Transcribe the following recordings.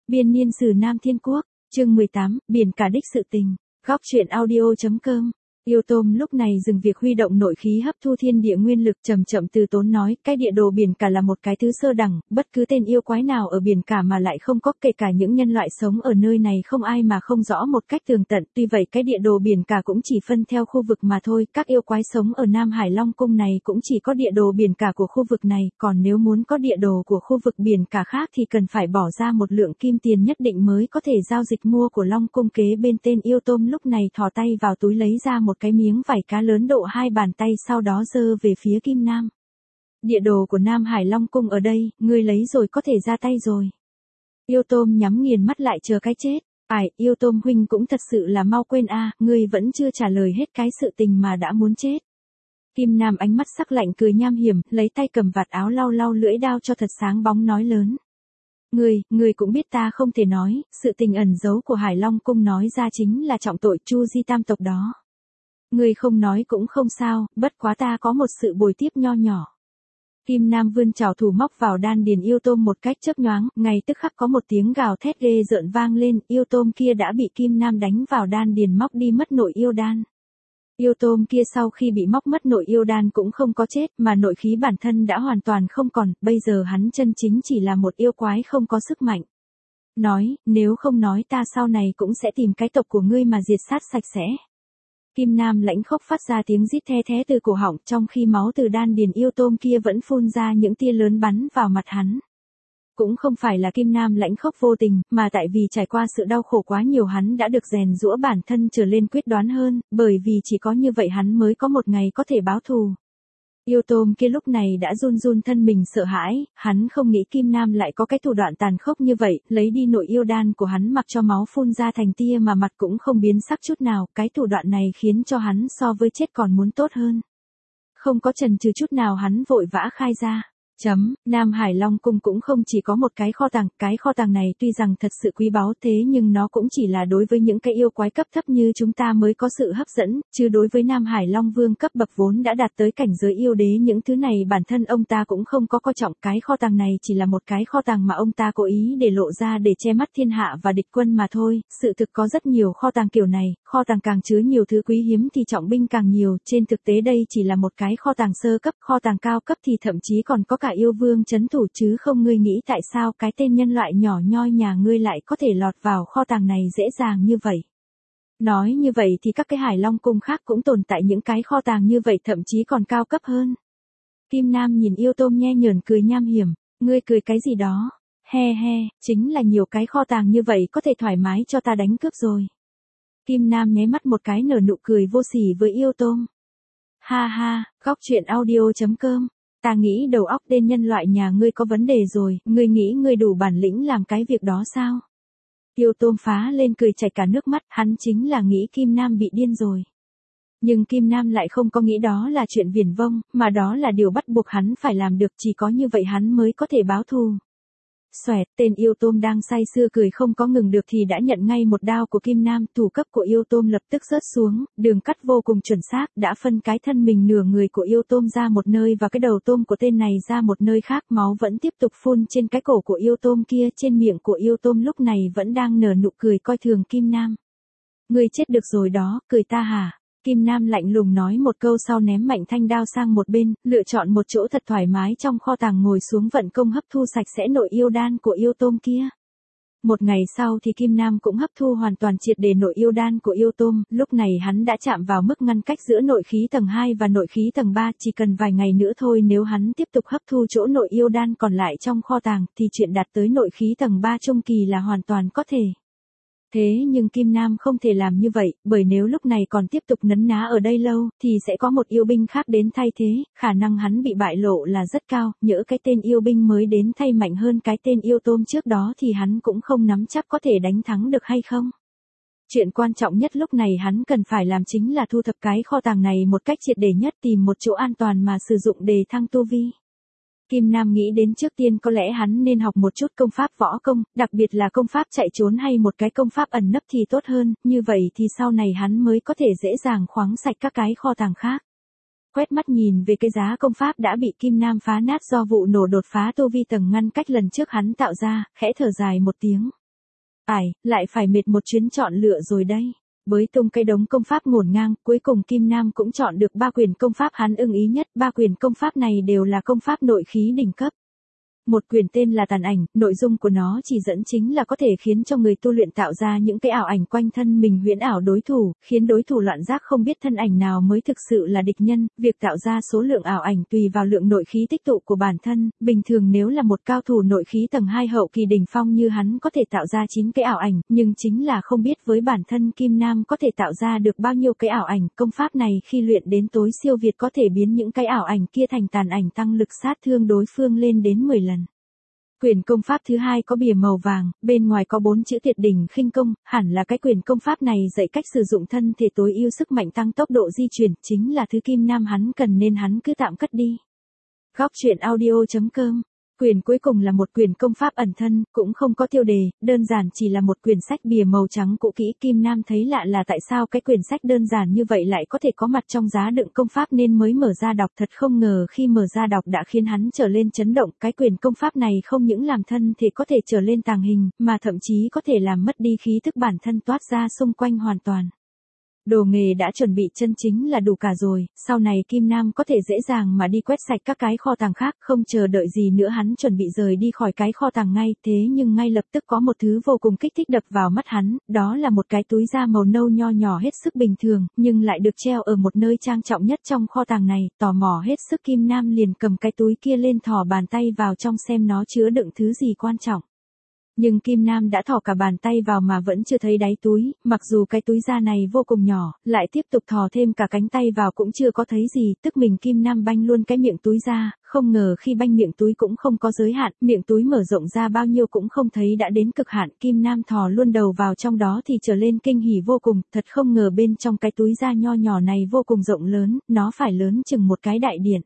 Biên niên sử Nam Thiên Quốc, chương 18, biển cả đích sự tình, góc truyện audio.com. Yêu Tôm lúc này dừng việc huy động nội khí hấp thu thiên địa nguyên lực, chậm chậm từ tốn nói, cái địa đồ biển cả là một cái thứ sơ đẳng, bất cứ tên yêu quái nào ở biển cả mà lại không có, kể cả những nhân loại sống ở nơi này không ai mà không rõ một cách tường tận. Tuy vậy cái địa đồ biển cả cũng chỉ phân theo khu vực mà thôi, các yêu quái sống ở Nam Hải Long Cung này cũng chỉ có địa đồ biển cả của khu vực này, còn nếu muốn có địa đồ của khu vực biển cả khác thì cần phải bỏ ra một lượng kim tiền nhất định mới có thể giao dịch mua của Long Cung. Kế bên tên Yêu Tôm lúc này thò tay vào túi lấy ra một cái miếng vải cá lớn độ 2 bàn tay, sau đó giơ về phía Kim Nam. Địa đồ của Nam Hải Long Cung ở đây, ngươi lấy rồi có thể ra tay rồi. Yêu Tôm nhắm nghiền mắt lại chờ cái chết. Yêu Tôm huynh cũng thật sự là mau quên a, ngươi vẫn chưa trả lời hết cái sự tình mà đã muốn chết. Kim Nam ánh mắt sắc lạnh cười nham hiểm, lấy tay cầm vạt áo lau lau lưỡi đao cho thật sáng bóng nói lớn. Ngươi cũng biết ta không thể nói, sự tình ẩn giấu của Hải Long Cung nói ra chính là trọng tội Chu Di tam tộc đó. Ngươi không nói cũng không sao, bất quá ta có một sự bồi tiếp nho nhỏ. Kim Nam vươn trảo thủ móc vào đan điền Yêu Tôm một cách chớp nhoáng, ngay tức khắc có một tiếng gào thét ghê rợn vang lên, Yêu Tôm kia đã bị Kim Nam đánh vào đan điền móc đi mất nội yêu đan. Yêu Tôm kia sau khi bị móc mất nội yêu đan cũng không có chết, mà nội khí bản thân đã hoàn toàn không còn, bây giờ hắn chân chính chỉ là một yêu quái không có sức mạnh. Nói, nếu không nói ta sau này cũng sẽ tìm cái tộc của ngươi mà diệt sát sạch sẽ. Kim Nam lãnh khốc phát ra tiếng rít the thé từ cổ họng, trong khi máu từ đan điền Yêu Tôm kia vẫn phun ra những tia lớn bắn vào mặt hắn. Cũng không phải là Kim Nam lãnh khốc vô tình, mà tại vì trải qua sự đau khổ quá nhiều hắn đã được rèn giũa bản thân trở lên quyết đoán hơn, bởi vì chỉ có như vậy hắn mới có một ngày có thể báo thù. Yêu Tôm kia lúc này đã run run thân mình sợ hãi, hắn không nghĩ Kim Nam lại có cái thủ đoạn tàn khốc như vậy, lấy đi nội yêu đan của hắn mặc cho máu phun ra thành tia mà mặt cũng không biến sắc chút nào, cái thủ đoạn này khiến cho hắn so với chết còn muốn tốt hơn. Không có chần chừ chút nào hắn vội vã khai ra. Nam Hải Long Cung cũng không chỉ có một cái kho tàng này tuy rằng thật sự quý báu thế nhưng nó cũng chỉ là đối với những cái yêu quái cấp thấp như chúng ta mới có sự hấp dẫn, chứ đối với Nam Hải Long Vương cấp bậc vốn đã đạt tới cảnh giới yêu đế những thứ này bản thân ông ta cũng không có coi trọng, cái kho tàng này chỉ là một cái kho tàng mà ông ta cố ý để lộ ra để che mắt thiên hạ và địch quân mà thôi, sự thực có rất nhiều kho tàng kiểu này, kho tàng càng chứa nhiều thứ quý hiếm thì trọng binh càng nhiều, trên thực tế đây chỉ là một cái kho tàng sơ cấp, kho tàng cao cấp thì thậm chí còn có cả yêu vương trấn thủ chứ không. Ngươi nghĩ tại sao cái tên nhân loại nhỏ nhoi nhà ngươi lại có thể lọt vào kho tàng này dễ dàng như vậy? Nói như vậy thì các cái Hải Long Cung khác cũng tồn tại những cái kho tàng như vậy, thậm chí còn cao cấp hơn. Kim Nam nhìn Yêu Tôm nhe nhởn cười nham hiểm, ngươi cười cái gì đó? He, chính là nhiều cái kho tàng như vậy có thể thoải mái cho ta đánh cướp rồi. Kim Nam nháy mắt một cái nở nụ cười vô sỉ với Yêu Tôm. Ha, góc truyện audio.com. Ta nghĩ đầu óc tên nhân loại nhà ngươi có vấn đề rồi, ngươi nghĩ ngươi đủ bản lĩnh làm cái việc đó sao? Yêu Tôm phá lên cười chảy cả nước mắt, hắn chính là nghĩ Kim Nam bị điên rồi. Nhưng Kim Nam lại không có nghĩ đó là chuyện viển vông, mà đó là điều bắt buộc hắn phải làm được, chỉ có như vậy hắn mới có thể báo thù. Xoẹt, tên Yêu Tôm đang say sưa cười không có ngừng được thì đã nhận ngay một đao của Kim Nam, thủ cấp của Yêu Tôm lập tức rớt xuống, đường cắt vô cùng chuẩn xác, đã phân cái thân mình nửa người của Yêu Tôm ra một nơi và cái đầu tôm của tên này ra một nơi khác, máu vẫn tiếp tục phun trên cái cổ của Yêu Tôm kia, trên miệng của Yêu Tôm lúc này vẫn đang nở nụ cười coi thường Kim Nam. Ngươi chết được rồi đó, cười ta hả? Kim Nam lạnh lùng nói một câu sau ném mạnh thanh đao sang một bên, lựa chọn một chỗ thật thoải mái trong kho tàng ngồi xuống vận công hấp thu sạch sẽ nội yêu đan của Yêu Tôm kia. Một ngày sau thì Kim Nam cũng hấp thu hoàn toàn triệt để nội yêu đan của Yêu Tôm, lúc này hắn đã chạm vào mức ngăn cách giữa nội khí tầng 2 và nội khí tầng 3, chỉ cần vài ngày nữa thôi nếu hắn tiếp tục hấp thu chỗ nội yêu đan còn lại trong kho tàng thì chuyện đạt tới nội khí tầng 3 trung kỳ là hoàn toàn có thể. Thế nhưng Kim Nam không thể làm như vậy, bởi nếu lúc này còn tiếp tục nấn ná ở đây lâu, thì sẽ có một yêu binh khác đến thay thế, khả năng hắn bị bại lộ là rất cao, nhỡ cái tên yêu binh mới đến thay mạnh hơn cái tên Yêu Tôm trước đó thì hắn cũng không nắm chắc có thể đánh thắng được hay không. Chuyện quan trọng nhất lúc này hắn cần phải làm chính là thu thập cái kho tàng này một cách triệt để nhất, tìm một chỗ an toàn mà sử dụng để thăng tu vi. Kim Nam nghĩ đến trước tiên có lẽ hắn nên học một chút công pháp võ công, đặc biệt là công pháp chạy trốn hay một cái công pháp ẩn nấp thì tốt hơn, như vậy thì sau này hắn mới có thể dễ dàng khoáng sạch các cái kho tàng khác. Quét mắt nhìn về cái giá công pháp đã bị Kim Nam phá nát do vụ nổ đột phá tu vi tầng ngăn cách lần trước hắn tạo ra, khẽ thở dài một tiếng. Lại phải mệt một chuyến chọn lựa rồi đây. Bới tung cái đống công pháp ngổn ngang, cuối cùng Kim Nam cũng chọn được 3 quyền công pháp hắn ưng ý nhất, 3 quyền công pháp này đều là công pháp nội khí đỉnh cấp. Một quyền tên là Tàn Ảnh, nội dung của nó chỉ dẫn chính là có thể khiến cho người tu luyện tạo ra những cái ảo ảnh quanh thân mình huyễn ảo đối thủ, khiến đối thủ loạn giác không biết thân ảnh nào mới thực sự là địch nhân. Việc tạo ra số lượng ảo ảnh tùy vào lượng nội khí tích tụ của bản thân, bình thường nếu là một cao thủ nội khí tầng 2 hậu kỳ đỉnh phong như hắn có thể tạo ra 9 cái ảo ảnh, nhưng chính là không biết với bản thân Kim Nam có thể tạo ra được bao nhiêu cái ảo ảnh. Công pháp này khi luyện đến tối siêu việt có thể biến những cái ảo ảnh kia thành tàn ảnh, tăng lực sát thương đối phương lên đến 10 lần. Quyền công pháp thứ hai có bìa màu vàng, bên ngoài có 4 chữ Tuyệt đỉnh khinh công, hẳn là cái quyền công pháp này dạy cách sử dụng thân thể tối ưu sức mạnh tăng tốc độ di chuyển, chính là thứ Kim Nam hắn cần nên hắn cứ tạm cất đi. Góc truyện audio.com. Quyền cuối cùng là một quyền công pháp ẩn thân, cũng không có tiêu đề, đơn giản chỉ là một quyển sách bìa màu trắng cũ kỹ. Kim Nam thấy lạ là tại sao cái quyển sách đơn giản như vậy lại có thể có mặt trong giá đựng công pháp nên mới mở ra đọc. Thật không ngờ khi mở ra đọc đã khiến hắn trở lên chấn động. Cái quyền công pháp này không những làm thân thể có thể trở lên tàng hình, mà thậm chí có thể làm mất đi khí thức bản thân toát ra xung quanh hoàn toàn. Đồ nghề đã chuẩn bị chân chính là đủ cả rồi, sau này Kim Nam có thể dễ dàng mà đi quét sạch các cái kho tàng khác, không chờ đợi gì nữa hắn chuẩn bị rời đi khỏi cái kho tàng ngay. Thế nhưng ngay lập tức có một thứ vô cùng kích thích đập vào mắt hắn, đó là một cái túi da màu nâu nho nhỏ hết sức bình thường, nhưng lại được treo ở một nơi trang trọng nhất trong kho tàng này. Tò mò hết sức Kim Nam liền cầm cái túi kia lên, thò bàn tay vào trong xem nó chứa đựng thứ gì quan trọng. Nhưng Kim Nam đã thò cả bàn tay vào mà vẫn chưa thấy đáy túi, mặc dù cái túi da này vô cùng nhỏ, lại tiếp tục thò thêm cả cánh tay vào cũng chưa có thấy gì, tức mình Kim Nam banh luôn cái miệng túi ra, không ngờ khi banh miệng túi cũng không có giới hạn, miệng túi mở rộng ra bao nhiêu cũng không thấy đã đến cực hạn. Kim Nam thò luôn đầu vào trong đó thì trở lên kinh hỉ vô cùng, thật không ngờ bên trong cái túi da nho nhỏ này vô cùng rộng lớn, nó phải lớn chừng một cái đại điện.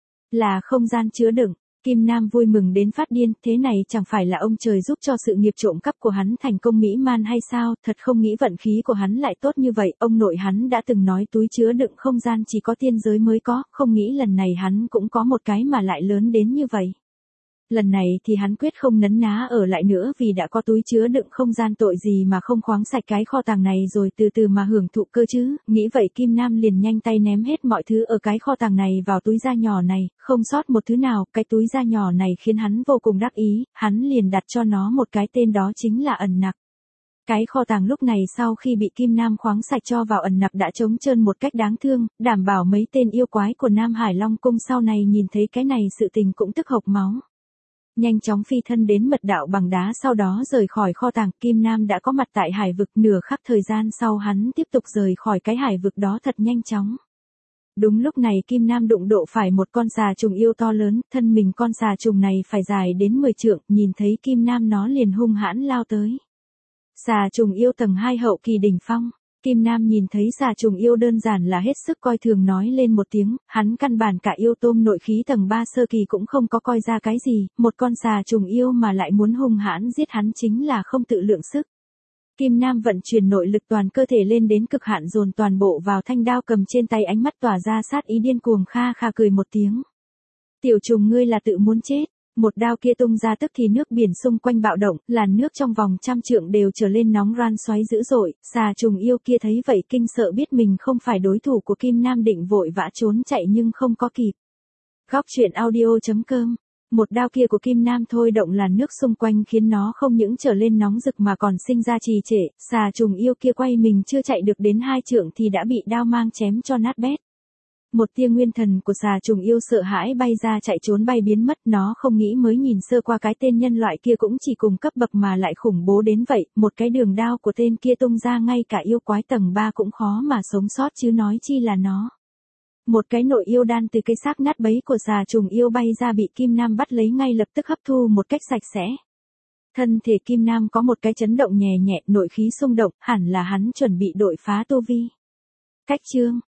Là không gian chứa đựng. Kim Nam vui mừng đến phát điên, thế này chẳng phải là ông trời giúp cho sự nghiệp trộm cắp của hắn thành công mỹ man hay sao? Thật không nghĩ vận khí của hắn lại tốt như vậy. Ông nội hắn đã từng nói túi chứa đựng không gian chỉ có tiên giới mới có, không nghĩ lần này hắn cũng có một cái mà lại lớn đến như vậy. Lần này thì hắn quyết không nấn ná ở lại nữa, vì đã có túi chứa đựng không gian tội gì mà không khoáng sạch cái kho tàng này rồi từ từ mà hưởng thụ cơ chứ. Nghĩ vậy Kim Nam liền nhanh tay ném hết mọi thứ ở cái kho tàng này vào túi da nhỏ này, không sót một thứ nào. Cái túi da nhỏ này khiến hắn vô cùng đắc ý, hắn liền đặt cho nó một cái tên, đó chính là ẩn nặc. Cái kho tàng lúc này sau khi bị Kim Nam khoáng sạch cho vào ẩn nặc đã trống trơn một cách đáng thương, đảm bảo mấy tên yêu quái của Nam Hải Long Cung sau này nhìn thấy cái này sự tình cũng tức hộc máu. Nhanh chóng phi thân đến mật đạo bằng đá, sau đó rời khỏi kho tàng. Kim Nam đã có mặt tại hải vực, nửa khắc thời gian sau hắn tiếp tục rời khỏi cái hải vực đó thật nhanh chóng. Đúng lúc này Kim Nam đụng độ phải một con xà trùng yêu to lớn, thân mình con xà trùng này phải dài đến 10 trượng, nhìn thấy Kim Nam nó liền hung hãn lao tới. Xà trùng yêu tầng 2 hậu kỳ đỉnh phong. Kim Nam nhìn thấy xà trùng yêu đơn giản là hết sức coi thường, nói lên một tiếng, hắn căn bản cả yêu tôm nội khí tầng 3 sơ kỳ cũng không có coi ra cái gì, một con xà trùng yêu mà lại muốn hung hãn giết hắn chính là không tự lượng sức. Kim Nam vận chuyển nội lực toàn cơ thể lên đến cực hạn, dồn toàn bộ vào thanh đao cầm trên tay, ánh mắt tỏa ra sát ý điên cuồng, kha kha cười một tiếng. Tiểu trùng ngươi là tự muốn chết. Một đao kia tung ra tức thì nước biển xung quanh bạo động, làn nước trong vòng 100 trượng đều trở lên nóng ran xoáy dữ dội. Xà trùng yêu kia thấy vậy kinh sợ, biết mình không phải đối thủ của Kim Nam, định vội vã trốn chạy nhưng không có kịp. Góc truyện audio.com. Một đao kia của Kim Nam thôi động làn nước xung quanh khiến nó không những trở lên nóng rực mà còn sinh ra trì trệ. Xà trùng yêu kia quay mình chưa chạy được đến 2 trượng thì đã bị đao mang chém cho nát bét. Một tia nguyên thần của xà trùng yêu sợ hãi bay ra chạy trốn bay biến mất, nó không nghĩ mới nhìn sơ qua cái tên nhân loại kia cũng chỉ cùng cấp bậc mà lại khủng bố đến vậy, một cái đường đao của tên kia tung ra ngay cả yêu quái tầng 3 cũng khó mà sống sót chứ nói chi là nó. Một cái nội yêu đan từ cái xác nát bấy của xà trùng yêu bay ra bị Kim Nam bắt lấy, ngay lập tức hấp thu một cách sạch sẽ. Thân thể Kim Nam có một cái chấn động nhẹ nhẹ, nội khí xung động, hẳn là hắn chuẩn bị đột phá tu vi. Cách chương